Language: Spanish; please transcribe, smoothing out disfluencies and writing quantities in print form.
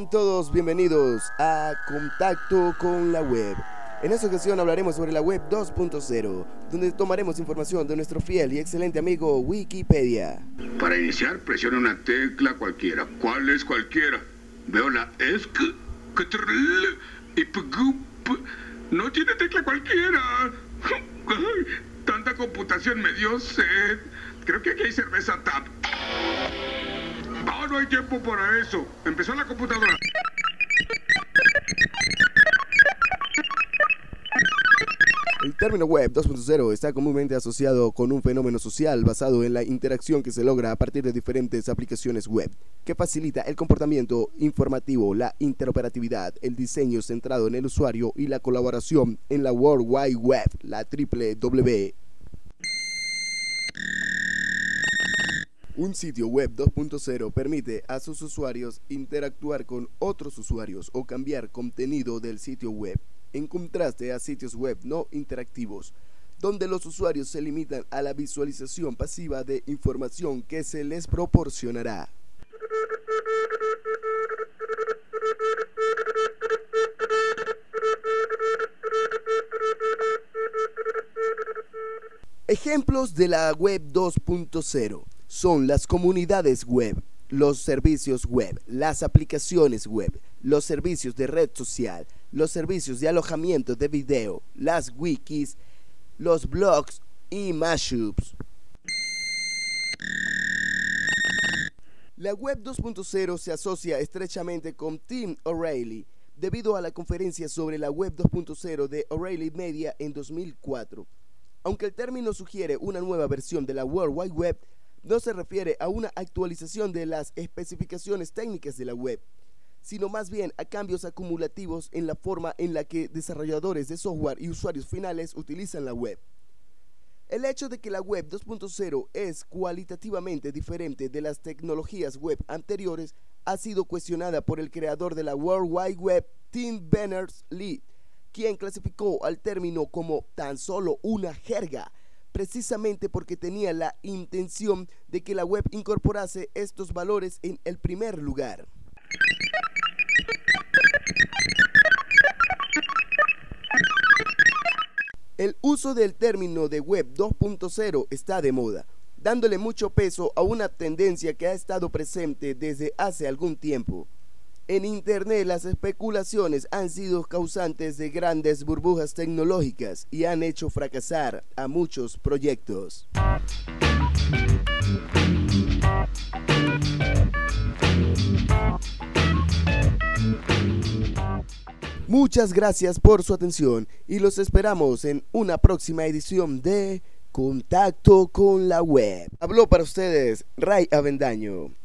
Sean todos bienvenidos a Contacto con la Web. En esta ocasión hablaremos sobre la Web 2.0, donde tomaremos información de nuestro fiel y excelente amigo Wikipedia. Para iniciar, presione una tecla cualquiera. ¿Cuál es cualquiera? Veo la ESC, CTRL y PGUP. No tiene tecla cualquiera. Ay, tanta computación me dio sed. Creo que aquí hay cerveza TAP. No hay tiempo para eso. Empezó la computadora. El término Web 2.0 está comúnmente asociado con un fenómeno social basado en la interacción que se logra a partir de diferentes aplicaciones web, que facilita el comportamiento informativo, la interoperatividad, el diseño centrado en el usuario y la colaboración en la World Wide Web, la WWW. Un sitio web 2.0 permite a sus usuarios interactuar con otros usuarios o cambiar contenido del sitio web, en contraste a sitios web no interactivos, donde los usuarios se limitan a la visualización pasiva de información que se les proporcionará. Ejemplos de la Web 2.0 son las comunidades web, los servicios web, las aplicaciones web, los servicios de red social, los servicios de alojamiento de video, las wikis, los blogs y mashups. La Web 2.0 se asocia estrechamente con Tim O'Reilly debido a la conferencia sobre la Web 2.0 de O'Reilly Media en 2004. Aunque el término sugiere una nueva versión de la World Wide Web, no se refiere a una actualización de las especificaciones técnicas de la web, sino más bien a cambios acumulativos en la forma en la que desarrolladores de software y usuarios finales utilizan la web. El hecho de que la Web 2.0 es cualitativamente diferente de las tecnologías web anteriores ha sido cuestionada por el creador de la World Wide Web, Tim Berners-Lee, quien clasificó al término como tan solo una jerga, precisamente porque tenía la intención de que la web incorporase estos valores en el primer lugar. El uso del término de Web 2.0 está de moda, dándole mucho peso a una tendencia que ha estado presente desde hace algún tiempo. En Internet las especulaciones han sido causantes de grandes burbujas tecnológicas y han hecho fracasar a muchos proyectos. Muchas gracias por su atención y los esperamos en una próxima edición de Contacto con la Web. Habló para ustedes Ray Avendaño.